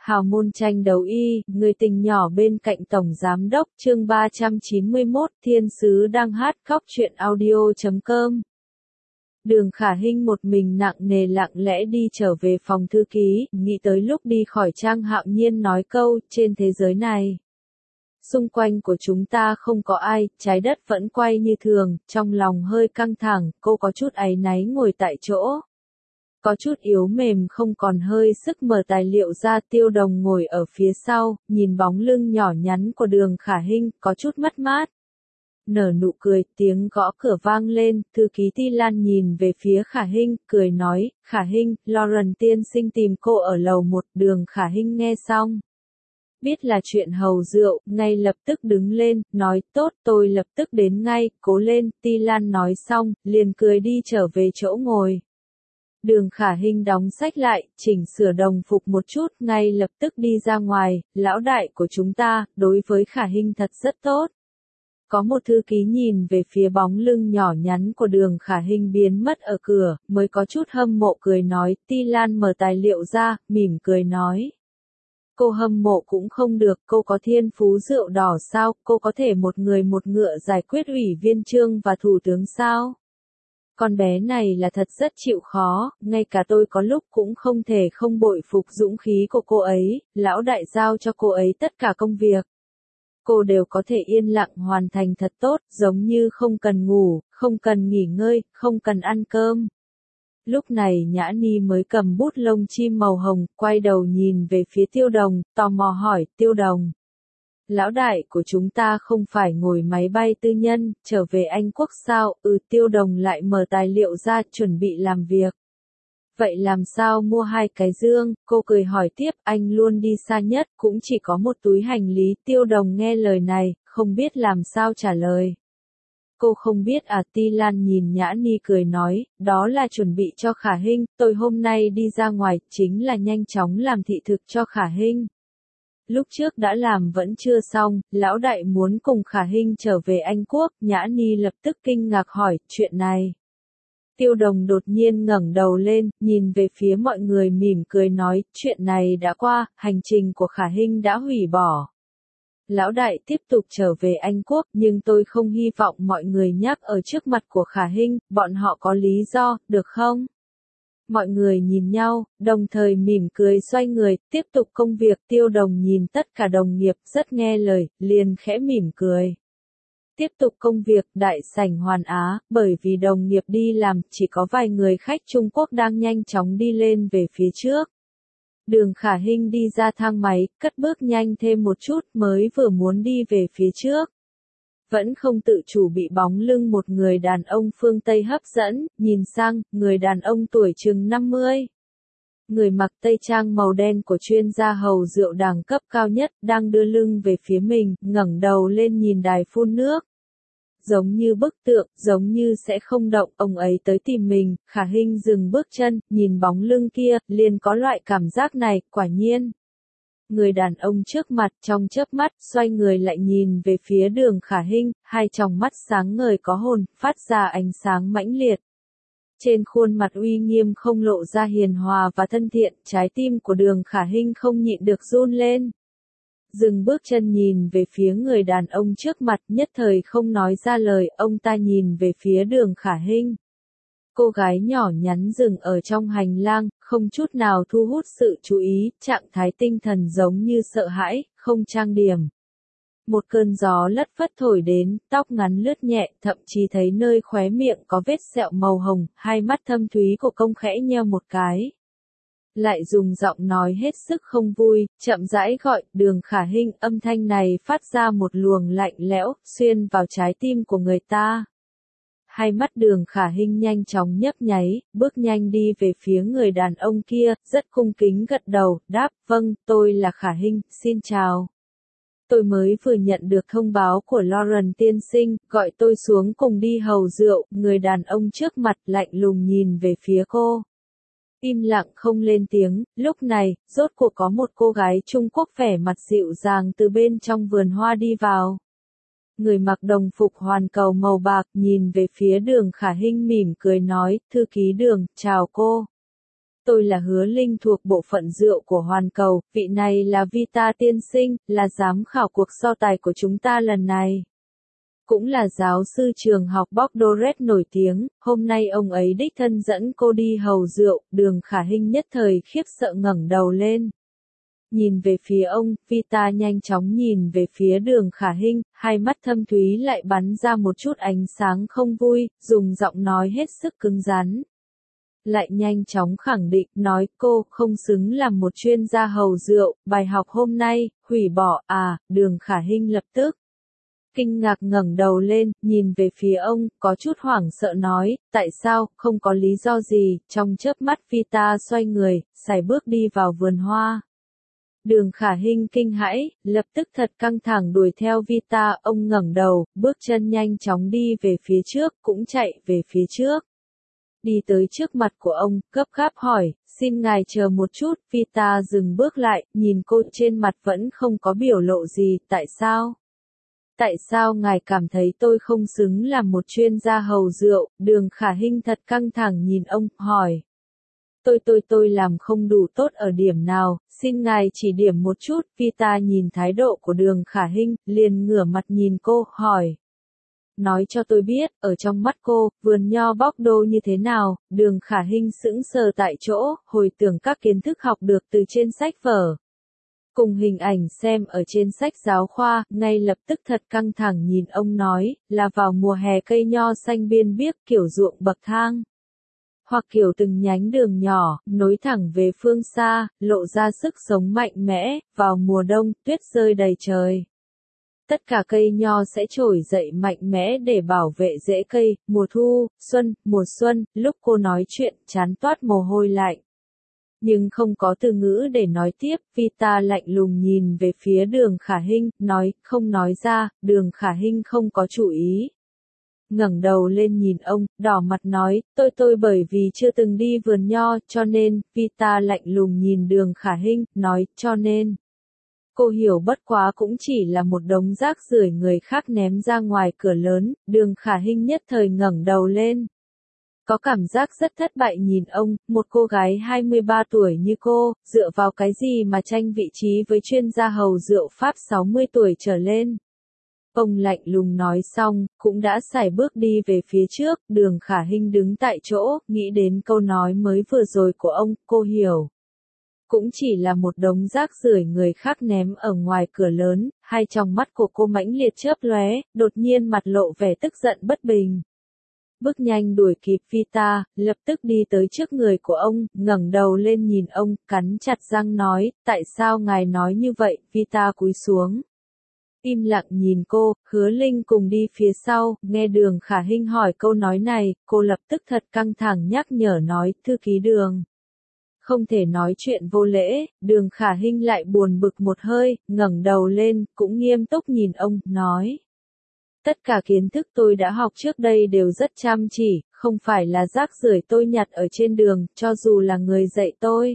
Hào môn tranh đấu y, người tình nhỏ bên cạnh Tổng Giám đốc, chương 391, Thiên Sứ đang hát khóc chuyện audio.com. Đường Khả Hinh một mình nặng nề lặng lẽ đi trở về phòng thư ký, nghĩ tới lúc đi khỏi Trang Hạo Nhiên nói câu, trên thế giới này. Xung quanh của chúng ta không có ai, trái đất vẫn quay như thường, trong lòng hơi căng thẳng, cô có chút áy náy ngồi tại chỗ. Có chút yếu mềm không còn hơi sức mở tài liệu ra. Tiêu Đồng ngồi ở phía sau, nhìn bóng lưng nhỏ nhắn của Đường Khả Hinh, có chút mất mát. Nở nụ cười, tiếng gõ cửa vang lên, thư ký Ti Lan nhìn về phía Khả Hinh, cười nói, Khả Hinh, Lauren tiên sinh tìm cô ở lầu 1, Đường Khả Hinh nghe xong. Biết là chuyện hầu rượu, ngay lập tức đứng lên, nói, tốt, tôi lập tức đến ngay, cố lên, Ti Lan nói xong, liền cười đi trở về chỗ ngồi. Đường Khả Hinh đóng sách lại, chỉnh sửa đồng phục một chút, ngay lập tức đi ra ngoài, lão đại của chúng ta, đối với Khả Hinh thật rất tốt. Có một thư ký nhìn về phía bóng lưng nhỏ nhắn của Đường Khả Hinh biến mất ở cửa, mới có chút hâm mộ cười nói, Ti Lan mở tài liệu ra, mỉm cười nói. Cô hâm mộ cũng không được, cô có thiên phú rượu đỏ sao, cô có thể một người một ngựa giải quyết ủy viên chương và thủ tướng sao? Con bé này là thật rất chịu khó, ngay cả tôi có lúc cũng không thể không bội phục dũng khí của cô ấy, lão đại giao cho cô ấy tất cả công việc. Cô đều có thể yên lặng hoàn thành thật tốt, giống như không cần ngủ, không cần nghỉ ngơi, không cần ăn cơm. Lúc này Nhã Ni mới cầm bút lông chim màu hồng, quay đầu nhìn về phía Tiêu Đồng, tò mò hỏi, Tiêu Đồng. Lão đại của chúng ta không phải ngồi máy bay tư nhân, trở về Anh Quốc sao? Tiêu Đồng lại mở tài liệu ra, chuẩn bị làm việc. Vậy làm sao mua 2 cái dương? Cô cười hỏi tiếp, anh luôn đi xa nhất, cũng chỉ có một túi hành lý. Tiêu Đồng nghe lời này, không biết làm sao trả lời. Cô không biết à? Ti Lan nhìn Nhã Ni cười nói, đó là chuẩn bị cho Khả Hinh, tôi hôm nay đi ra ngoài, chính là nhanh chóng làm thị thực cho Khả Hinh. Lúc trước đã làm vẫn chưa xong, lão đại muốn cùng Khả Hinh trở về Anh Quốc, Nhã Ni lập tức kinh ngạc hỏi, chuyện này. Tiêu Đồng đột nhiên ngẩng đầu lên, nhìn về phía mọi người mỉm cười nói, chuyện này đã qua, hành trình của Khả Hinh đã hủy bỏ. Lão đại tiếp tục trở về Anh Quốc, nhưng tôi không hy vọng mọi người nhắc ở trước mặt của Khả Hinh, bọn họ có lý do, được không? Mọi người nhìn nhau, đồng thời mỉm cười xoay người, tiếp tục công việc. Tiêu Đồng nhìn tất cả đồng nghiệp rất nghe lời, liền khẽ mỉm cười. Tiếp tục công việc, đại sảnh Hoàn Á, bởi vì đồng nghiệp đi làm, chỉ có vài người khách Trung Quốc đang nhanh chóng đi lên về phía trước. Đường Khả Hinh đi ra thang máy, cất bước nhanh thêm một chút, mới vừa muốn đi về phía trước. Vẫn không tự chủ bị bóng lưng một người đàn ông phương Tây hấp dẫn, nhìn sang, người đàn ông tuổi chừng 50. Người mặc tây trang màu đen của chuyên gia hầu rượu đẳng cấp cao nhất, đang đưa lưng về phía mình, ngẩng đầu lên nhìn đài phun nước. Giống như bức tượng, giống như sẽ không động, ông ấy tới tìm mình. Khả Hinh dừng bước chân, nhìn bóng lưng kia, liền có loại cảm giác này, quả nhiên. Người đàn ông trước mặt trong chớp mắt, xoay người lại nhìn về phía Đường Khả Hinh, hai tròng mắt sáng ngời có hồn, phát ra ánh sáng mãnh liệt. Trên khuôn mặt uy nghiêm không lộ ra hiền hòa và thân thiện, trái tim của Đường Khả Hinh không nhịn được run lên. Dừng bước chân nhìn về phía người đàn ông trước mặt, nhất thời không nói ra lời, ông ta nhìn về phía Đường Khả Hinh. Cô gái nhỏ nhắn dừng ở trong hành lang, không chút nào thu hút sự chú ý, trạng thái tinh thần giống như sợ hãi, không trang điểm. Một cơn gió lất phất thổi đến, tóc ngắn lướt nhẹ, thậm chí thấy nơi khóe miệng có vết sẹo màu hồng, hai mắt thâm thúy của công khẽ nheo một cái. Lại dùng giọng nói hết sức không vui, chậm rãi gọi, Đường Khả Hinh, âm thanh này phát ra một luồng lạnh lẽo, xuyên vào trái tim của người ta. Hai mắt Đường Khả Hinh nhanh chóng nhấp nháy, bước nhanh đi về phía người đàn ông kia, rất cung kính gật đầu, đáp, vâng, tôi là Khả Hinh, xin chào. Tôi mới vừa nhận được thông báo của Lauren tiên sinh, gọi tôi xuống cùng đi hầu rượu, người đàn ông trước mặt lạnh lùng nhìn về phía cô. Im lặng không lên tiếng, lúc này, rốt cuộc có một cô gái Trung Quốc vẻ mặt dịu dàng từ bên trong vườn hoa đi vào. Người mặc đồng phục hoàn cầu màu bạc nhìn về phía Đường Khả Hinh mỉm cười nói, thư ký Đường, chào cô. tôi là Hứa Linh thuộc bộ phận rượu của Hoàn Cầu, vị này là Vita tiên sinh, là giám khảo cuộc so tài của chúng ta lần này. Cũng là giáo sư trường học Bordeaux nổi tiếng, hôm nay ông ấy đích thân dẫn cô đi hầu rượu, Đường Khả Hinh nhất thời khiếp sợ ngẩng đầu lên. Nhìn về phía ông, Vita nhanh chóng nhìn về phía Đường Khả Hinh, hai mắt thâm thúy lại bắn ra một chút ánh sáng không vui, dùng giọng nói hết sức cứng rắn. Lại nhanh chóng khẳng định, nói cô không xứng làm một chuyên gia hầu rượu, bài học hôm nay, hủy bỏ, Đường Khả Hinh lập tức. Kinh ngạc ngẩng đầu lên, nhìn về phía ông, có chút hoảng sợ nói, tại sao, không có lý do gì, trong chớp mắt Vita xoay người, sải bước đi vào vườn hoa. Đường Khả Hinh kinh hãi, lập tức thật căng thẳng đuổi theo Vita, ông ngẩng đầu, bước chân nhanh chóng đi về phía trước, cũng chạy về phía trước. Đi tới trước mặt của ông, gấp gáp hỏi, xin ngài chờ một chút, Vita dừng bước lại, nhìn cô trên mặt vẫn không có biểu lộ gì, tại sao? Tại sao ngài cảm thấy tôi không xứng làm một chuyên gia hầu rượu? Đường Khả Hinh thật căng thẳng nhìn ông, hỏi. Tôi làm không đủ tốt ở điểm nào, xin ngài chỉ điểm một chút. Vita nhìn thái độ của Đường Khả Hinh, liền ngửa mặt nhìn cô, hỏi. Nói cho tôi biết, ở trong mắt cô, vườn nho Bordeaux như thế nào? Đường Khả Hinh sững sờ tại chỗ, hồi tưởng các kiến thức học được từ trên sách vở. Cùng hình ảnh xem ở trên sách giáo khoa, ngay lập tức thật căng thẳng nhìn ông nói, là vào mùa hè cây nho xanh biên biếc kiểu ruộng bậc thang. Hoặc kiểu từng nhánh đường nhỏ, nối thẳng về phương xa, lộ ra sức sống mạnh mẽ, vào mùa đông, tuyết rơi đầy trời. Tất cả cây nho sẽ trỗi dậy mạnh mẽ để bảo vệ rễ cây, mùa thu, mùa xuân, lúc cô nói chuyện, trán toát mồ hôi lạnh. Nhưng không có từ ngữ để nói tiếp, Vita lạnh lùng nhìn về phía Đường Khả Hinh, nói, không nói ra, Đường Khả Hinh không có chủ ý. Ngẩng đầu lên nhìn ông, đỏ mặt nói, tôi bởi vì chưa từng đi vườn nho, cho nên, Vita lạnh lùng nhìn Đường Khả Hinh, nói, cho nên. Cô hiểu bất quá cũng chỉ là một đống rác rưởi người khác ném ra ngoài cửa lớn, Đường Khả Hinh nhất thời ngẩng đầu lên. Có cảm giác rất thất bại nhìn ông, một cô gái 23 tuổi như cô, dựa vào cái gì mà tranh vị trí với chuyên gia hầu rượu Pháp 60 tuổi trở lên. Ông lạnh lùng nói xong, cũng đã sải bước đi về phía trước, Đường Khả Hinh đứng tại chỗ, nghĩ đến câu nói mới vừa rồi của ông, cô hiểu. Cũng chỉ là một đống rác rưởi người khác ném ở ngoài cửa lớn, hai tròng mắt của cô mãnh liệt chớp lóe, đột nhiên mặt lộ vẻ tức giận bất bình. Bước nhanh đuổi kịp Vita, lập tức đi tới trước người của ông, ngẩng đầu lên nhìn ông, cắn chặt răng nói, tại sao ngài nói như vậy? Vita cúi xuống. Im lặng nhìn cô, Hứa Linh cùng đi phía sau, nghe Đường Khả Hinh hỏi câu nói này, cô lập tức thật căng thẳng nhắc nhở nói, thư ký Đường. Không thể nói chuyện vô lễ, Đường Khả Hinh lại buồn bực một hơi, ngẩng đầu lên, cũng nghiêm túc nhìn ông, nói. Tất cả kiến thức tôi đã học trước đây đều rất chăm chỉ, không phải là rác rưởi tôi nhặt ở trên đường, cho dù là người dạy tôi.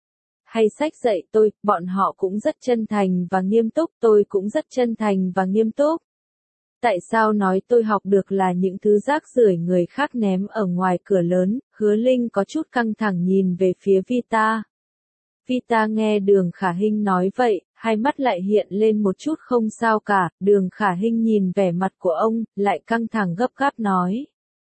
Hay sách dạy tôi, bọn họ cũng rất chân thành và nghiêm túc, tôi cũng rất chân thành và nghiêm túc. Tại sao nói tôi học được là những thứ rác rưởi người khác ném ở ngoài cửa lớn? Hứa Linh có chút căng thẳng nhìn về phía Vita. Vita nghe Đường Khả Hinh nói vậy, hai mắt lại hiện lên một chút không sao cả, Đường Khả Hinh nhìn vẻ mặt của ông, lại căng thẳng gấp gáp nói.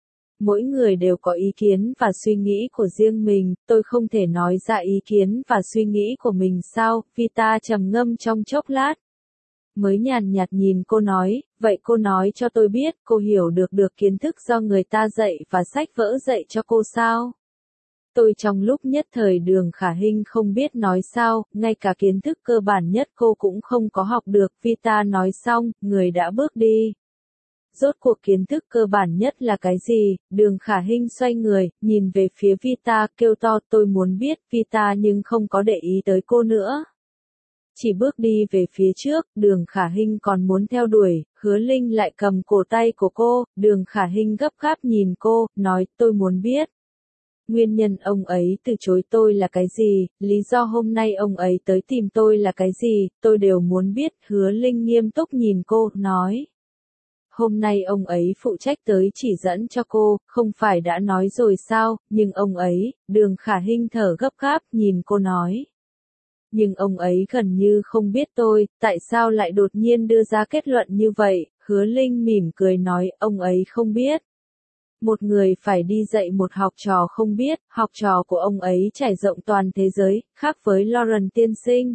Mỗi người đều có ý kiến và suy nghĩ của riêng mình, tôi không thể nói ra ý kiến và suy nghĩ của mình sao? Vita trầm ngâm trong chốc lát. Mới nhàn nhạt nhìn cô nói, vậy cô nói cho tôi biết, cô hiểu được kiến thức do người ta dạy và sách vở dạy cho cô sao? Tôi trong lúc nhất thời Đường Khả Hinh không biết nói sao, ngay cả kiến thức cơ bản nhất cô cũng không có học được, Vita nói xong, người đã bước đi. Rốt cuộc kiến thức cơ bản nhất là cái gì? Đường Khả Hinh xoay người, nhìn về phía Vita, kêu to, tôi muốn biết, Vita nhưng không có để ý tới cô nữa. Chỉ bước đi về phía trước, Đường Khả Hinh còn muốn theo đuổi, Hứa Linh lại cầm cổ tay của cô, Đường Khả Hinh gấp gáp nhìn cô, nói, tôi muốn biết. Nguyên nhân ông ấy từ chối tôi là cái gì, lý do hôm nay ông ấy tới tìm tôi là cái gì, tôi đều muốn biết, Hứa Linh nghiêm túc nhìn cô, nói. Hôm nay ông ấy phụ trách tới chỉ dẫn cho cô, không phải đã nói rồi sao, nhưng ông ấy, Đường Khả Hinh thở gấp gáp nhìn cô nói. Nhưng ông ấy gần như không biết tôi, tại sao lại đột nhiên đưa ra kết luận như vậy, Hứa Linh mỉm cười nói, ông ấy không biết. Một người phải đi dạy một học trò không biết, học trò của ông ấy trải rộng toàn thế giới, khác với Lauren tiên sinh.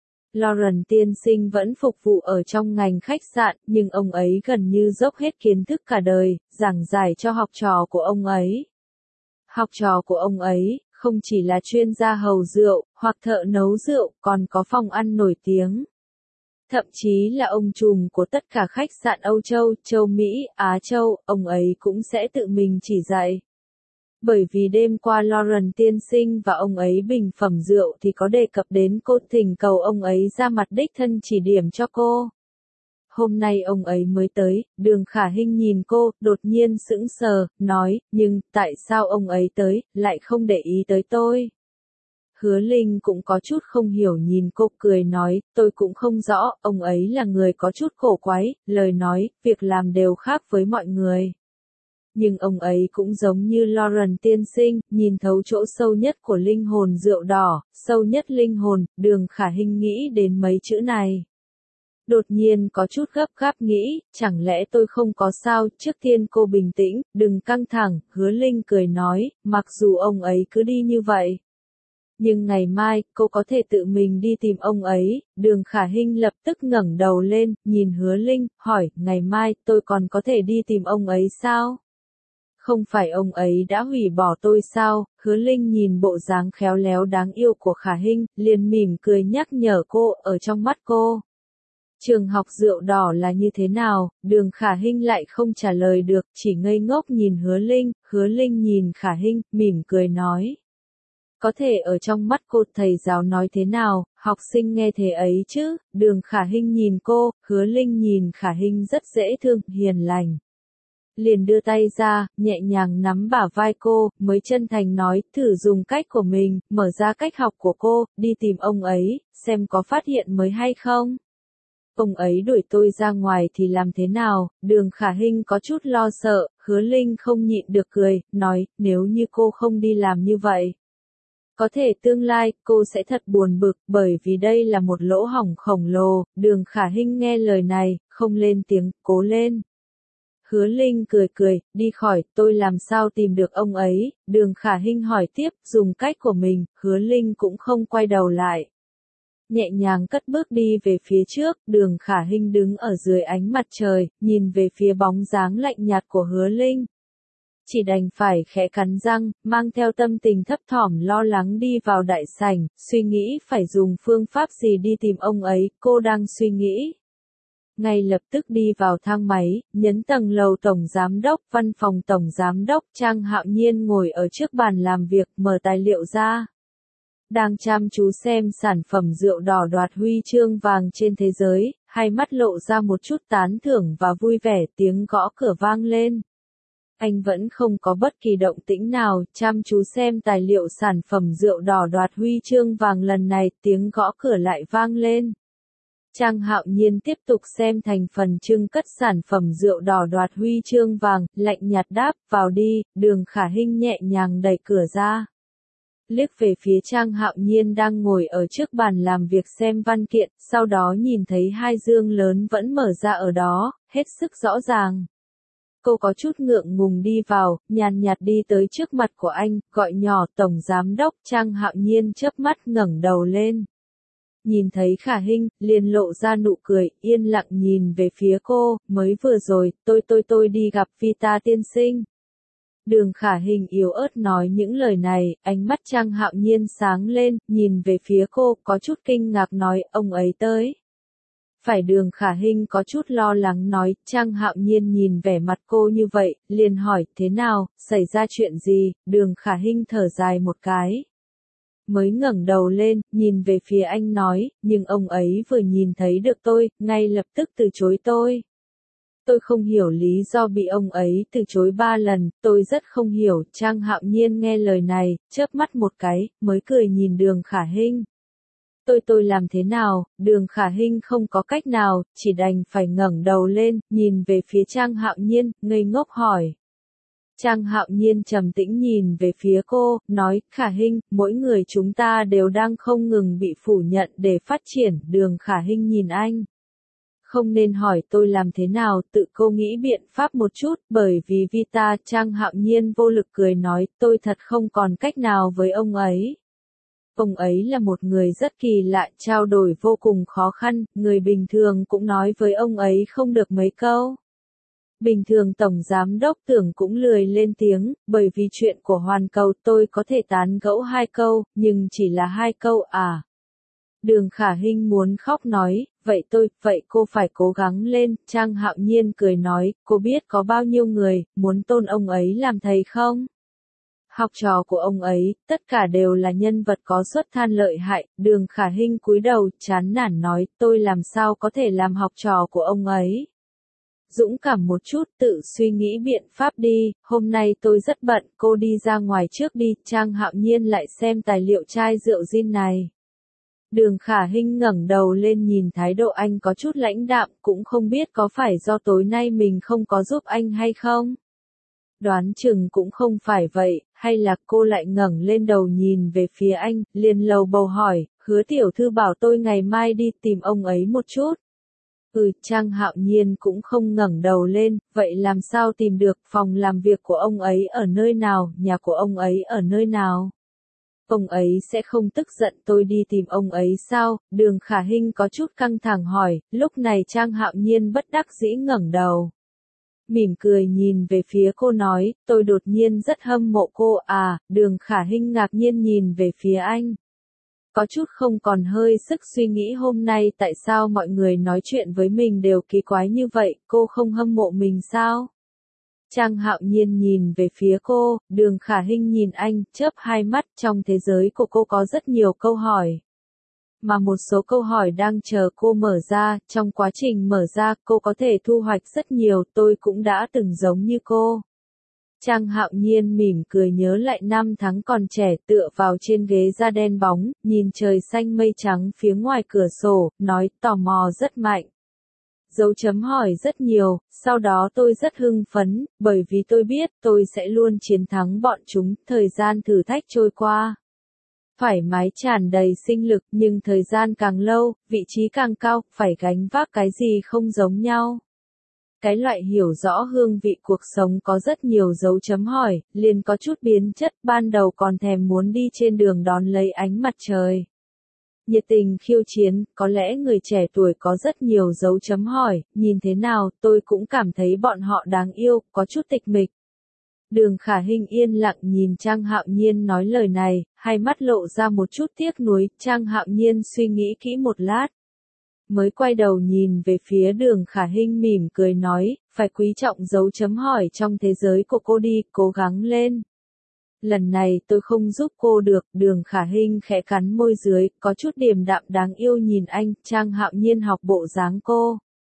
Lauren tiên sinh vẫn phục vụ ở trong ngành khách sạn, nhưng ông ấy gần như dốc hết kiến thức cả đời, giảng giải cho học trò của ông ấy. Học trò của ông ấy, không chỉ là chuyên gia hầu rượu, hoặc thợ nấu rượu, còn có phòng ăn nổi tiếng. Thậm chí là ông trùm của tất cả khách sạn Âu Châu, Châu Mỹ, Á Châu, ông ấy cũng sẽ tự mình chỉ dạy. Bởi vì đêm qua Lauren tiên sinh và ông ấy bình phẩm rượu thì có đề cập đến cô, thỉnh cầu ông ấy ra mặt đích thân chỉ điểm cho cô. Hôm nay ông ấy mới tới, Đường Khả Hinh nhìn cô, đột nhiên sững sờ, nói, nhưng, tại sao ông ấy tới, lại không để ý tới tôi? Hứa Linh cũng có chút không hiểu nhìn cô cười nói, tôi cũng không rõ, ông ấy là người có chút cổ quái, lời nói, việc làm đều khác với mọi người. Nhưng ông ấy cũng giống như Lauren tiên sinh, nhìn thấu chỗ sâu nhất của linh hồn rượu đỏ, sâu nhất linh hồn, Đường Khả Hinh nghĩ đến mấy chữ này. Đột nhiên có chút gấp gáp nghĩ, chẳng lẽ tôi không có sao, trước tiên cô bình tĩnh, đừng căng thẳng, Hứa Linh cười nói, mặc dù ông ấy cứ đi như vậy. Nhưng ngày mai, cô có thể tự mình đi tìm ông ấy, Đường Khả Hinh lập tức ngẩng đầu lên, nhìn Hứa Linh, hỏi, ngày mai, tôi còn có thể đi tìm ông ấy sao? Không phải ông ấy đã hủy bỏ tôi sao? Hứa Linh nhìn bộ dáng khéo léo đáng yêu của Khả Hinh, liền mỉm cười nhắc nhở cô, ở trong mắt cô. Trường học rượu đỏ là như thế nào? Đường Khả Hinh lại không trả lời được, chỉ ngây ngốc nhìn Hứa Linh nhìn Khả Hinh, mỉm cười nói. Có thể ở trong mắt cô thầy giáo nói thế nào, học sinh nghe thế ấy chứ, Đường Khả Hinh nhìn cô, Hứa Linh nhìn Khả Hinh rất dễ thương, hiền lành. Liền đưa tay ra, nhẹ nhàng nắm bả vai cô, mới chân thành nói, thử dùng cách của mình, mở ra cách học của cô, đi tìm ông ấy, xem có phát hiện mới hay không. Ông ấy đuổi tôi ra ngoài thì làm thế nào? Đường Khả Hinh có chút lo sợ, Hứa Linh không nhịn được cười, nói, nếu như cô không đi làm như vậy. Có thể tương lai, cô sẽ thật buồn bực, bởi vì đây là một lỗ hổng khổng lồ, Đường Khả Hinh nghe lời này, không lên tiếng, cố lên. Hứa Linh cười cười, đi khỏi, tôi làm sao tìm được ông ấy, Đường Khả Hinh hỏi tiếp, dùng cách của mình, Hứa Linh cũng không quay đầu lại. Nhẹ nhàng cất bước đi về phía trước, Đường Khả Hinh đứng ở dưới ánh mặt trời, nhìn về phía bóng dáng lạnh nhạt của Hứa Linh. Chỉ đành phải khẽ cắn răng, mang theo tâm tình thấp thỏm lo lắng đi vào đại sảnh, suy nghĩ phải dùng phương pháp gì đi tìm ông ấy, cô đang suy nghĩ. Ngay lập tức đi vào thang máy, nhấn tầng lầu tổng giám đốc, văn phòng tổng giám đốc, Trang Hạo Nhiên ngồi ở trước bàn làm việc, mở tài liệu ra. Đang chăm chú xem sản phẩm rượu đỏ đoạt huy chương vàng trên thế giới, hai mắt lộ ra một chút tán thưởng và vui vẻ, tiếng gõ cửa vang lên. Anh vẫn không có bất kỳ động tĩnh nào, chăm chú xem tài liệu sản phẩm rượu đỏ đoạt huy chương vàng lần này, tiếng gõ cửa lại vang lên. Trang Hạo Nhiên tiếp tục xem thành phần trưng cất sản phẩm rượu đỏ đoạt huy chương vàng, lạnh nhạt đáp, vào đi, Đường Khả Hinh nhẹ nhàng đẩy cửa ra. Liếc về phía Trang Hạo Nhiên đang ngồi ở trước bàn làm việc xem văn kiện, sau đó nhìn thấy hai dương lớn vẫn mở ra ở đó, hết sức rõ ràng. Cô có chút ngượng ngùng đi vào, nhàn nhạt đi tới trước mặt của anh, gọi nhỏ, Tổng Giám đốc, Trang Hạo Nhiên chớp mắt ngẩng đầu lên. Nhìn thấy Khả Hinh, liền lộ ra nụ cười, yên lặng nhìn về phía cô, mới vừa rồi, tôi đi gặp Vita tiên sinh. Đường Khả Hinh yếu ớt nói những lời này, ánh mắt Trang Hạo Nhiên sáng lên, nhìn về phía cô, có chút kinh ngạc nói, ông ấy tới. Phải, Đường Khả Hinh có chút lo lắng nói, Trang Hạo Nhiên nhìn vẻ mặt cô như vậy, liền hỏi, thế nào, xảy ra chuyện gì, Đường Khả Hinh thở dài một cái. Mới ngẩng đầu lên, nhìn về phía anh nói, nhưng ông ấy vừa nhìn thấy được tôi, ngay lập tức từ chối tôi. Tôi không hiểu lý do bị ông ấy từ chối 3 lần, tôi rất không hiểu, Trang Hạo Nhiên nghe lời này, chớp mắt một cái, mới cười nhìn Đường Khả Hinh. Tôi làm thế nào? Đường Khả Hinh không có cách nào, chỉ đành phải ngẩng đầu lên, nhìn về phía Trang Hạo Nhiên, ngây ngốc hỏi. Trang Hạo Nhiên trầm tĩnh nhìn về phía cô, nói, Khả Hinh, mỗi người chúng ta đều đang không ngừng bị phủ nhận để phát triển. Đường Khả Hinh nhìn anh. Không nên hỏi tôi làm thế nào, tự cô nghĩ biện pháp một chút, bởi vì Vita. Trang Hạo Nhiên vô lực cười nói, tôi thật không còn cách nào với ông ấy. Ông ấy là một người rất kỳ lạ, trao đổi vô cùng khó khăn, người bình thường cũng nói với ông ấy không được mấy câu. Bình thường Tổng Giám Đốc Tưởng cũng lười lên tiếng, bởi vì chuyện của Hoàn Cầu tôi có thể tán gẫu 2 câu, nhưng chỉ là 2 câu à. Đường Khả Hinh muốn khóc nói, vậy cô phải cố gắng lên. Trang Hạo Nhiên cười nói, cô biết có bao nhiêu người muốn tôn ông ấy làm thầy không? Học trò của ông ấy, tất cả đều là nhân vật có xuất thân lợi hại. Đường Khả Hinh cúi đầu, chán nản nói, tôi làm sao có thể làm học trò của ông ấy? Dũng cảm một chút, tự suy nghĩ biện pháp đi, hôm nay tôi rất bận, cô đi ra ngoài trước đi. Trang Hạo Nhiên lại xem tài liệu chai rượu gin này. Đường Khả Hinh ngẩng đầu lên nhìn thái độ anh có chút lãnh đạm, cũng không biết có phải do tối nay mình không có giúp anh hay không? Đoán chừng cũng không phải vậy, hay là cô lại ngẩng lên đầu nhìn về phía anh, liền lầu bầu hỏi, Hứa tiểu thư bảo tôi ngày mai đi tìm ông ấy một chút. Trang Hạo Nhiên cũng không ngẩng đầu lên, vậy làm sao tìm được, phòng làm việc của ông ấy ở nơi nào, nhà của ông ấy ở nơi nào? Ông ấy sẽ không tức giận tôi đi tìm ông ấy sao? Đường Khả Hinh có chút căng thẳng hỏi, lúc này Trang Hạo Nhiên bất đắc dĩ ngẩng đầu. Mỉm cười nhìn về phía cô nói, tôi đột nhiên rất hâm mộ cô à. Đường Khả Hinh ngạc nhiên nhìn về phía anh. Có chút không còn hơi sức suy nghĩ hôm nay tại sao mọi người nói chuyện với mình đều kỳ quái như vậy, cô không hâm mộ mình sao? Trang Hạo Nhiên nhìn về phía cô, Đường Khả Hinh nhìn anh, chớp hai mắt, trong thế giới của cô có rất nhiều câu hỏi. Mà một số câu hỏi đang chờ cô mở ra, trong quá trình mở ra cô có thể thu hoạch rất nhiều, tôi cũng đã từng giống như cô. Trang Hạo Nhiên mỉm cười nhớ lại năm tháng còn trẻ tựa vào trên ghế da đen bóng, nhìn trời xanh mây trắng phía ngoài cửa sổ, nói tò mò rất mạnh. Dấu chấm hỏi rất nhiều, sau đó tôi rất hưng phấn, bởi vì tôi biết tôi sẽ luôn chiến thắng bọn chúng. Thời gian thử thách trôi qua. Thoải mái tràn đầy sinh lực, nhưng thời gian càng lâu, vị trí càng cao, phải gánh vác cái gì không giống nhau. Cái loại hiểu rõ hương vị cuộc sống có rất nhiều dấu chấm hỏi, liền có chút biến chất, ban đầu còn thèm muốn đi trên đường đón lấy ánh mặt trời. Nhiệt tình khiêu chiến, có lẽ người trẻ tuổi có rất nhiều dấu chấm hỏi, nhìn thế nào, tôi cũng cảm thấy bọn họ đáng yêu, có chút tịch mịch. Đường Khả Hinh yên lặng nhìn Trang Hạo Nhiên nói lời này, hai mắt lộ ra một chút tiếc nuối. Trang Hạo Nhiên suy nghĩ kỹ một lát. Mới quay đầu nhìn về phía Đường Khả Hinh mỉm cười nói, phải quý trọng dấu chấm hỏi trong thế giới của cô đi, cố gắng lên. Lần này tôi không giúp cô được. Đường Khả Hinh khẽ cắn môi dưới, có chút điềm đạm đáng yêu nhìn anh. Trang Hạo Nhiên học bộ dáng cô.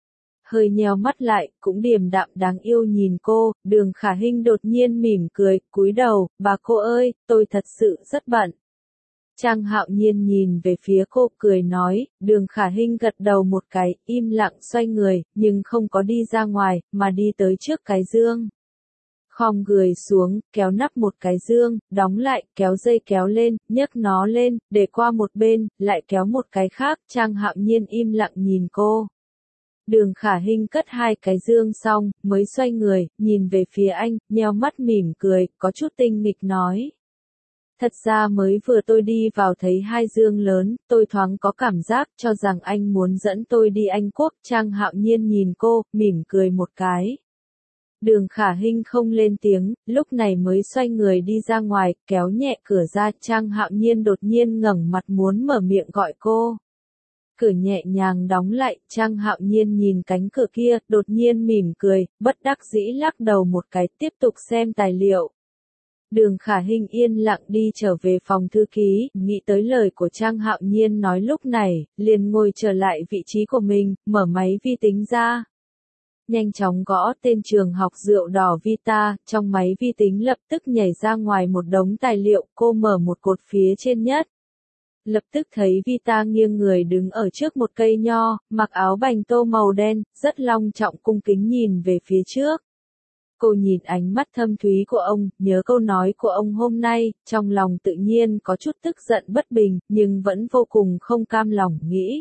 Hơi nheo mắt lại, cũng điềm đạm đáng yêu nhìn cô. Đường Khả Hinh đột nhiên mỉm cười, cúi đầu, bà cô ơi, tôi thật sự rất bận. Trang Hạo Nhiên nhìn về phía cô, cười nói. Đường Khả Hinh gật đầu một cái, im lặng xoay người, nhưng không có đi ra ngoài, mà đi tới trước cái dương. Khom người xuống, kéo nắp một cái dương, đóng lại, kéo dây kéo lên, nhấc nó lên, để qua một bên, lại kéo một cái khác. Trang Hạo Nhiên im lặng nhìn cô. Đường Khả Hinh cất hai cái dương xong, mới xoay người, nhìn về phía anh, nheo mắt mỉm cười, có chút tinh nghịch nói. Thật ra mới vừa tôi đi vào thấy hai dương lớn, tôi thoáng có cảm giác cho rằng anh muốn dẫn tôi đi Anh Quốc. Trang Hạo Nhiên nhìn cô, mỉm cười một cái. Đường Khả Hinh không lên tiếng, lúc này mới xoay người đi ra ngoài, kéo nhẹ cửa ra. Trang Hạo Nhiên đột nhiên ngẩng mặt muốn mở miệng gọi cô. Cửa nhẹ nhàng đóng lại, Trang Hạo Nhiên nhìn cánh cửa kia, đột nhiên mỉm cười, bất đắc dĩ lắc đầu một cái, tiếp tục xem tài liệu. Đường Khả Hinh yên lặng đi trở về phòng thư ký, nghĩ tới lời của Trang Hạo Nhiên nói lúc này, liền ngồi trở lại vị trí của mình, mở máy vi tính ra. Nhanh chóng gõ tên trường học rượu đỏ Vita, trong máy vi tính lập tức nhảy ra ngoài một đống tài liệu, cô mở một cột phía trên nhất. lập tức thấy Vita nghiêng người đứng ở trước một cây nho, mặc áo bành tô màu đen, rất long trọng cung kính nhìn về phía trước. Cô nhìn ánh mắt thâm thúy của ông, nhớ câu nói của ông hôm nay, trong lòng tự nhiên có chút tức giận bất bình, nhưng vẫn vô cùng không cam lòng nghĩ.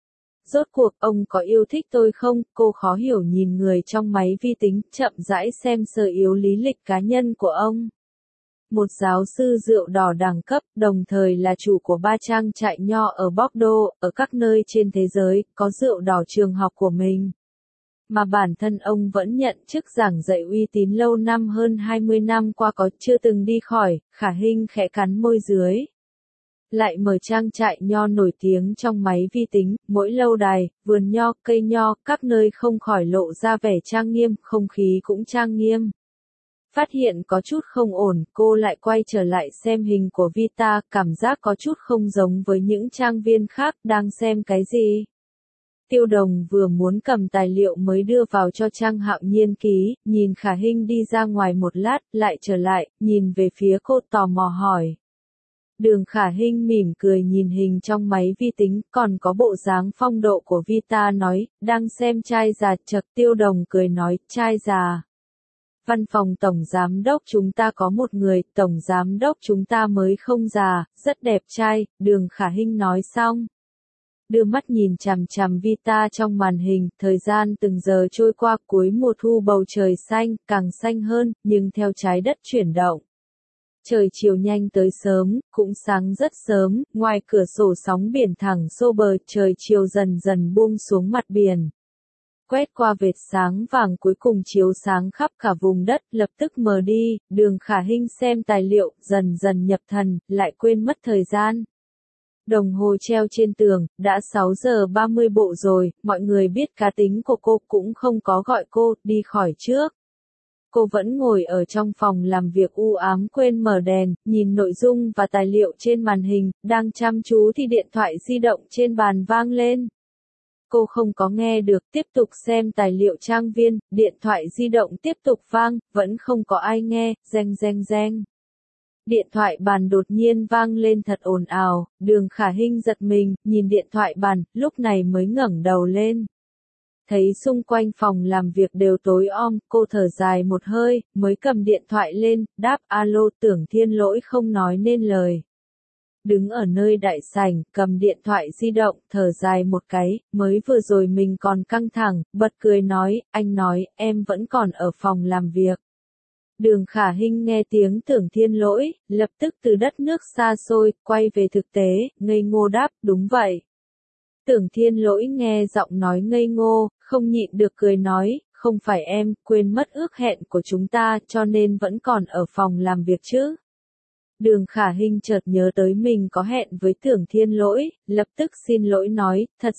Rốt cuộc ông có yêu thích tôi không? Cô khó hiểu nhìn người trong máy vi tính, chậm rãi xem sơ yếu lý lịch cá nhân của ông. Một giáo sư rượu đỏ đẳng cấp, đồng thời là chủ của 3 trang trại nho ở Bordeaux, ở các nơi trên thế giới, có rượu đỏ trường học của mình. Mà bản thân ông vẫn nhận chức giảng dạy uy tín lâu năm, hơn 20 năm qua có chưa từng đi khỏi. Khả Hinh khẽ cắn môi dưới. Lại mở trang trại nho nổi tiếng trong máy vi tính, mỗi lâu đài, vườn nho, cây nho, các nơi không khỏi lộ ra vẻ trang nghiêm, không khí cũng trang nghiêm. Phát hiện có chút không ổn, cô lại quay trở lại xem hình của Vita, cảm giác có chút không giống với những trang viên khác, đang xem cái gì. Tiêu Đồng vừa muốn cầm tài liệu mới đưa vào cho Trang Hạo Nhiên ký, nhìn Khả Hinh đi ra ngoài một lát, lại trở lại, nhìn về phía cô tò mò hỏi. Đường Khả Hinh mỉm cười nhìn hình trong máy vi tính, còn có bộ dáng phong độ của Vita nói, đang xem trai già. Chợt Tiêu Đồng cười nói, trai già. Văn phòng tổng giám đốc chúng ta có một người, tổng giám đốc chúng ta mới không già, rất đẹp trai. Đường Khả Hinh nói xong, đưa mắt nhìn chằm chằm Vita trong màn hình, thời gian từng giờ trôi qua, cuối mùa thu bầu trời xanh, càng xanh hơn, nhưng theo trái đất chuyển động. Trời chiều nhanh tới sớm, cũng sáng rất sớm, ngoài cửa sổ sóng biển thẳng xô bờ, trời chiều dần dần buông xuống mặt biển. Quét qua vệt sáng vàng cuối cùng chiếu sáng khắp cả vùng đất, lập tức mờ đi. Đường Khả Hinh xem tài liệu, dần dần nhập thần, lại quên mất thời gian. Đồng hồ treo trên tường, đã 6 giờ 30 bộ rồi, mọi người biết cá tính của cô cũng không có gọi cô, đi khỏi trước. Cô vẫn ngồi ở trong phòng làm việc u ám quên mở đèn, nhìn nội dung và tài liệu trên màn hình, đang chăm chú thì điện thoại di động trên bàn vang lên. Cô không có nghe được, tiếp tục xem tài liệu trang viên, điện thoại di động tiếp tục vang, vẫn không có ai nghe, reng reng reng. Điện thoại bàn đột nhiên vang lên thật ồn ào, Đường Khả Hinh giật mình, nhìn điện thoại bàn, lúc này mới ngẩng đầu lên. Thấy xung quanh phòng làm việc đều tối om, cô thở dài một hơi, mới cầm điện thoại lên, đáp alo. Tưởng Thiên Lỗi không nói nên lời. Đứng ở nơi đại sảnh, cầm điện thoại di động, thở dài một cái, mới vừa rồi mình còn căng thẳng, bật cười nói, anh nói, em vẫn còn ở phòng làm việc. Đường Khả Hinh nghe tiếng Tưởng Thiên Lỗi, lập tức từ đất nước xa xôi, quay về thực tế, ngây ngô đáp, đúng vậy. Tưởng Thiên Lỗi nghe giọng nói ngây ngô, không nhịn được cười nói, không phải em, quên mất ước hẹn của chúng ta, cho nên vẫn còn ở phòng làm việc chứ. Đường Khả Hinh chợt nhớ tới mình có hẹn với Tưởng Thiên Lỗi, lập tức xin lỗi nói, thật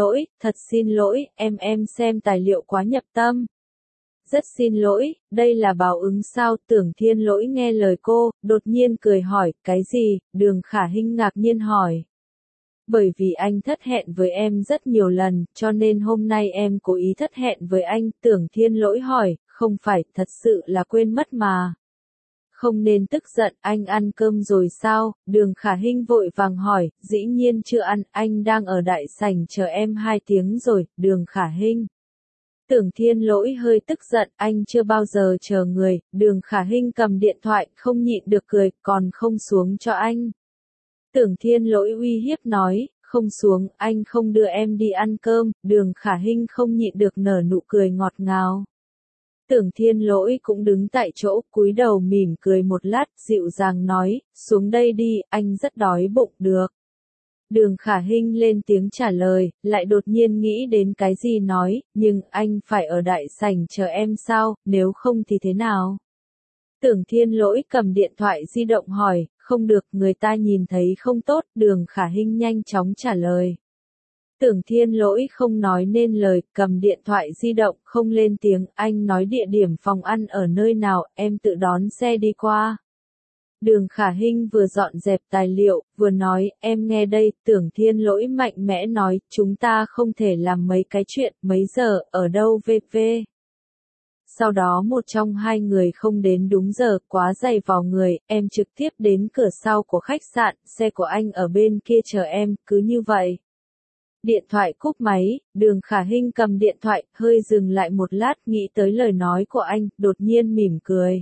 xin lỗi, em xem tài liệu quá nhập tâm. Rất xin lỗi, đây là báo ứng sao? Tưởng Thiên Lỗi nghe lời cô, đột nhiên cười hỏi, cái gì? Đường Khả Hinh ngạc nhiên hỏi. Bởi vì anh thất hẹn với em rất nhiều lần, cho nên hôm nay em cố ý thất hẹn với anh. Tưởng Thiên Lỗi hỏi, không phải, thật sự là quên mất mà. Không nên tức giận, anh ăn cơm rồi sao? Đường Khả Hinh vội vàng hỏi, dĩ nhiên chưa ăn, anh đang ở đại sảnh chờ em 2 tiếng rồi. Đường Khả Hinh. Tưởng Thiên Lỗi hơi tức giận, anh chưa bao giờ chờ người. Đường Khả Hinh cầm điện thoại, không nhịn được cười, còn không xuống cho anh. Tưởng Thiên Lỗi uy hiếp nói, không xuống, anh không đưa em đi ăn cơm. Đường Khả Hinh không nhịn được nở nụ cười ngọt ngào. Tưởng Thiên Lỗi cũng đứng tại chỗ, cúi đầu mỉm cười một lát, dịu dàng nói, xuống đây đi, anh rất đói bụng. Được. Đường Khả Hinh lên tiếng trả lời, lại đột nhiên nghĩ đến cái gì nói, nhưng anh phải ở đại sảnh chờ em sao, nếu không thì thế nào? Tưởng Thiên Lỗi cầm điện thoại di động hỏi, không được, người ta nhìn thấy không tốt. Đường Khả Hinh nhanh chóng trả lời. Tưởng Thiên Lỗi không nói nên lời, cầm điện thoại di động, không lên tiếng, anh nói địa điểm phòng ăn ở nơi nào, em tự đón xe đi qua. Đường Khả Hinh vừa dọn dẹp tài liệu, vừa nói, em nghe đây. Tưởng Thiên Lỗi mạnh mẽ nói, chúng ta không thể làm mấy cái chuyện, mấy giờ, ở đâu vv. sau đó một trong hai người không đến đúng giờ, quá dày vào người, em trực tiếp đến cửa sau của khách sạn, xe của anh ở bên kia chờ em, cứ như vậy. Điện thoại cúp máy, Đường Khả Hinh cầm điện thoại, hơi dừng lại một lát, nghĩ tới lời nói của anh, đột nhiên mỉm cười.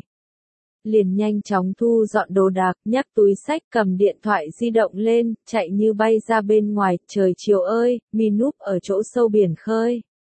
Liền nhanh chóng thu dọn đồ đạc, nhắc túi xách, cầm điện thoại di động lên, chạy như bay ra bên ngoài, trời chiều ơi, mi núp ở chỗ sâu biển khơi.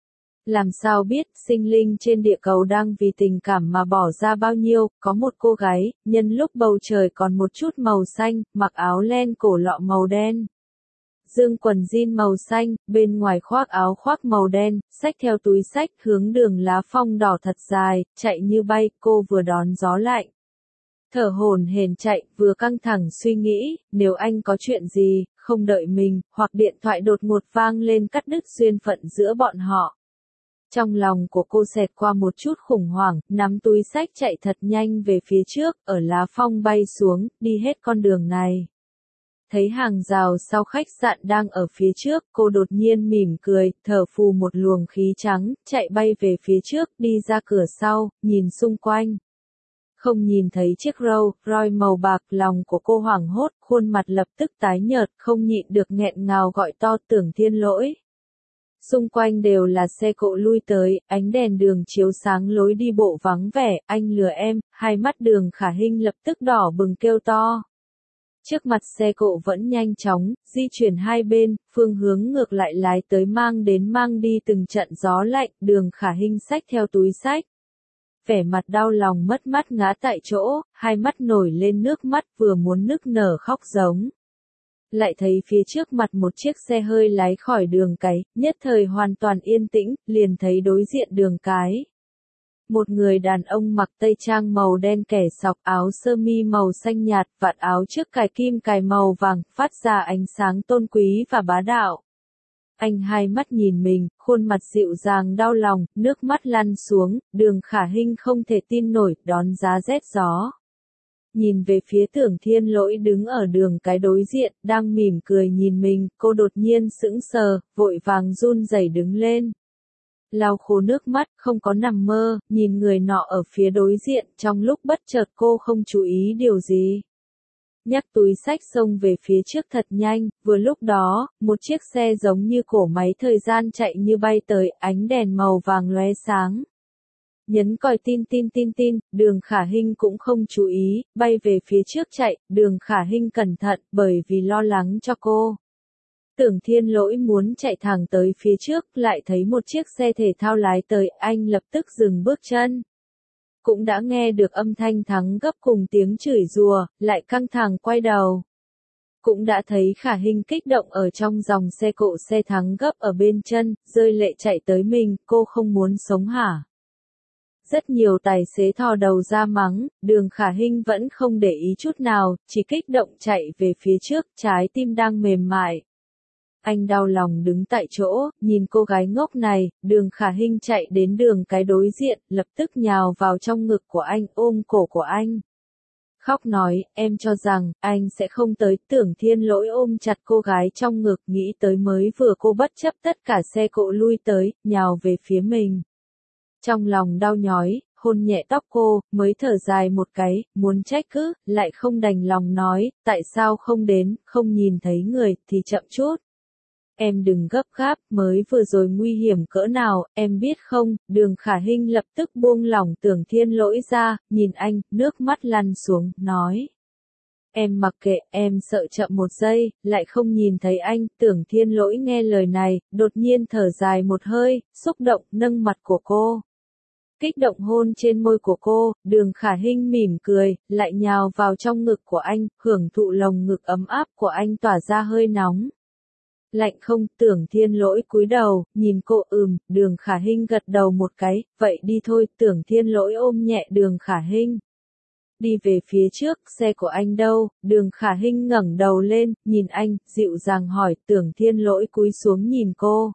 Làm sao biết, sinh linh trên địa cầu đang vì tình cảm mà bỏ ra bao nhiêu, có một cô gái, nhân lúc bầu trời còn một chút màu xanh, mặc áo len cổ lọ màu đen. Dương quần jean màu xanh, bên ngoài khoác áo khoác màu đen, xách theo túi xách hướng đường lá phong đỏ thật dài, chạy như bay, cô vừa đón gió lạnh. Thở hổn hển chạy, vừa căng thẳng suy nghĩ, nếu anh có chuyện gì, không đợi mình, hoặc điện thoại đột ngột vang lên cắt đứt duyên phận giữa bọn họ. Trong lòng của cô xẹt qua một chút khủng hoảng, nắm túi xách chạy thật nhanh về phía trước, ở lá phong bay xuống, đi hết con đường này. Thấy hàng rào sau khách sạn đang ở phía trước, cô đột nhiên mỉm cười, thở phù một luồng khí trắng, chạy bay về phía trước, đi ra cửa sau, nhìn xung quanh. Không nhìn thấy chiếc Rolls-Royce màu bạc, lòng của cô hoảng hốt, khuôn mặt lập tức tái nhợt, không nhịn được nghẹn ngào gọi to Tưởng Thiên Lỗi. Xung quanh đều là xe cộ lui tới, ánh đèn đường chiếu sáng lối đi bộ vắng vẻ, anh lừa em, hai mắt Đường Khả Hinh lập tức đỏ bừng kêu to. Trước mặt xe cộ vẫn nhanh chóng, di chuyển hai bên, phương hướng ngược lại lái tới mang đi từng trận gió lạnh, Đường Khả Hinh xách theo túi xách. Vẻ mặt đau lòng mất mát ngã tại chỗ, hai mắt nổi lên nước mắt vừa muốn nức nở khóc giống. Lại thấy phía trước mặt một chiếc xe hơi lái khỏi đường cái, nhất thời hoàn toàn yên tĩnh, liền thấy đối diện đường cái. Một người đàn ông mặc tây trang màu đen kẻ sọc, áo sơ mi màu xanh nhạt, vạt áo trước cài kim cài màu vàng, phát ra ánh sáng tôn quý và bá đạo. Anh hai mắt nhìn mình, khuôn mặt dịu dàng đau lòng, nước mắt lăn xuống, Đường Khả Hinh không thể tin nổi, đón giá rét gió. Nhìn về phía Tưởng Thiên Lỗi đứng ở đường cái đối diện, đang mỉm cười nhìn mình, cô đột nhiên sững sờ, vội vàng run rẩy đứng lên. Lau khô nước mắt, không có nằm mơ, nhìn người nọ ở phía đối diện, trong lúc bất chợt cô không chú ý điều gì. Nhắc túi xách xông về phía trước thật nhanh, vừa lúc đó, một chiếc xe giống như cỗ máy thời gian chạy như bay tới, ánh đèn màu vàng lóe sáng. Nhấn còi tin, Đường Khả Hinh cũng không chú ý, bay về phía trước chạy, Đường Khả Hinh cẩn thận, bởi vì lo lắng cho cô. Tưởng Thiên Lỗi muốn chạy thẳng tới phía trước, lại thấy một chiếc xe thể thao lái tới, anh lập tức dừng bước chân. Cũng đã nghe được âm thanh thắng gấp cùng tiếng chửi rủa, lại căng thẳng quay đầu. Cũng đã thấy Khả Hinh kích động ở trong dòng xe cộ xe thắng gấp ở bên chân, rơi lệ chạy tới mình, cô không muốn sống hả? Rất nhiều tài xế thò đầu ra mắng, Đường Khả Hinh vẫn không để ý chút nào, chỉ kích động chạy về phía trước, trái tim đang mềm mại. Anh đau lòng đứng tại chỗ, nhìn cô gái ngốc này, Đường Khả Hinh chạy đến đường cái đối diện, lập tức nhào vào trong ngực của anh, ôm cổ của anh. Khóc nói, em cho rằng, anh sẽ không tới. Tưởng Thiên Lỗi ôm chặt cô gái trong ngực, nghĩ tới mới vừa cô bất chấp tất cả xe cộ lui tới, nhào về phía mình. Trong lòng đau nhói, hôn nhẹ tóc cô, mới thở dài một cái, muốn trách cứ, lại không đành lòng nói, tại sao không đến, không nhìn thấy người, thì chậm chút. Em đừng gấp gáp, mới vừa rồi nguy hiểm cỡ nào, em biết không? Đường Khả Hinh lập tức buông lỏng Tưởng Thiên Lỗi ra, nhìn anh, nước mắt lăn xuống, nói. Em mặc kệ, em sợ chậm một giây, lại không nhìn thấy anh. Tưởng Thiên Lỗi nghe lời này, đột nhiên thở dài một hơi, xúc động, nâng mặt của cô. Kích động hôn trên môi của cô, Đường Khả Hinh mỉm cười, lại nhào vào trong ngực của anh, hưởng thụ lồng ngực ấm áp của anh tỏa ra hơi nóng. Lạnh không? Tưởng Thiên Lỗi cúi đầu, nhìn cô, Đường Khả Hinh gật đầu một cái, vậy đi thôi. Tưởng Thiên Lỗi ôm nhẹ Đường Khả Hinh. Đi về phía trước, xe của anh đâu? Đường Khả Hinh ngẩng đầu lên, nhìn anh, dịu dàng hỏi. Tưởng Thiên Lỗi cúi xuống nhìn cô.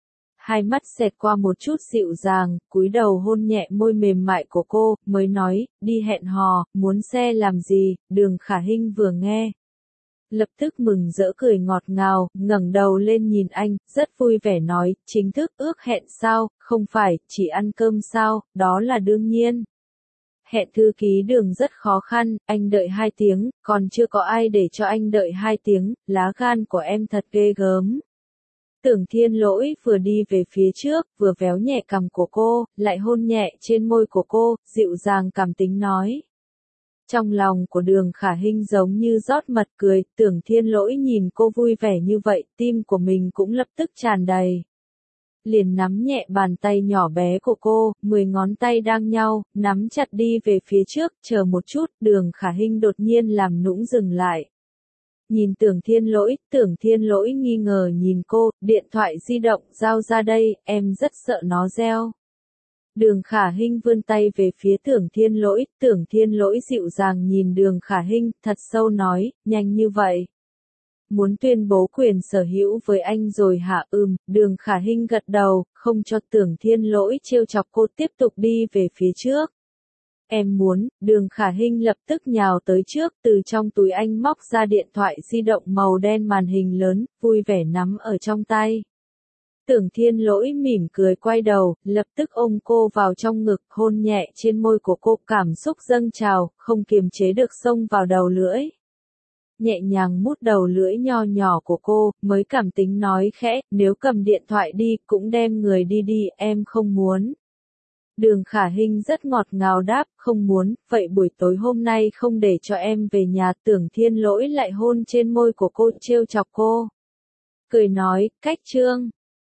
Hai mắt xẹt qua một chút dịu dàng, cúi đầu hôn nhẹ môi mềm mại của cô, mới nói, đi hẹn hò, muốn xe làm gì? Đường Khả Hinh vừa nghe. Lập tức mừng rỡ cười ngọt ngào, ngẩng đầu lên nhìn anh, rất vui vẻ nói, chính thức ước hẹn sao, không phải, chỉ ăn cơm sao, đó là đương nhiên. Hẹn thư ký Đường rất khó khăn, anh đợi 2 tiếng, còn chưa có ai để cho anh đợi 2 tiếng, lá gan của em thật ghê gớm. Tưởng Thiên Lỗi vừa đi về phía trước, vừa véo nhẹ cằm của cô, lại hôn nhẹ trên môi của cô, dịu dàng cảm tính nói. Trong lòng của Đường Khả Hinh giống như rót mật cười, Tưởng Thiên Lỗi nhìn cô vui vẻ như vậy, tim của mình cũng lập tức tràn đầy. Liền nắm nhẹ bàn tay nhỏ bé của cô, 10 ngón tay đang nhau, nắm chặt đi về phía trước, chờ một chút, Đường Khả Hinh đột nhiên làm nũng dừng lại. Nhìn Tưởng Thiên Lỗi nghi ngờ nhìn cô, điện thoại di động giao ra đây, em rất sợ nó reo. Đường Khả Hinh vươn tay về phía Tưởng Thiên Lỗi dịu dàng nhìn Đường Khả Hinh, thật sâu nói, nhanh như vậy. Muốn tuyên bố quyền sở hữu với anh rồi hả? Đường Khả Hinh gật đầu, không cho Tưởng Thiên Lỗi trêu chọc cô tiếp tục đi về phía trước. Em muốn, Đường Khả Hinh lập tức nhào tới trước, từ trong túi anh móc ra điện thoại di động màu đen màn hình lớn, vui vẻ nắm ở trong tay. Tưởng Thiên Lỗi mỉm cười quay đầu, lập tức ôm cô vào trong ngực, hôn nhẹ trên môi của cô, cảm xúc dâng trào, không kiềm chế được xông vào đầu lưỡi. Nhẹ nhàng mút đầu lưỡi nho nhỏ của cô, mới cảm tính nói khẽ, nếu cầm điện thoại đi, cũng đem người đi, em không muốn. Đường Khả Hinh rất ngọt ngào đáp, không muốn, vậy buổi tối hôm nay không để cho em về nhà. Tưởng Thiên Lỗi lại hôn trên môi của cô, trêu chọc cô. Cười nói, cách trương.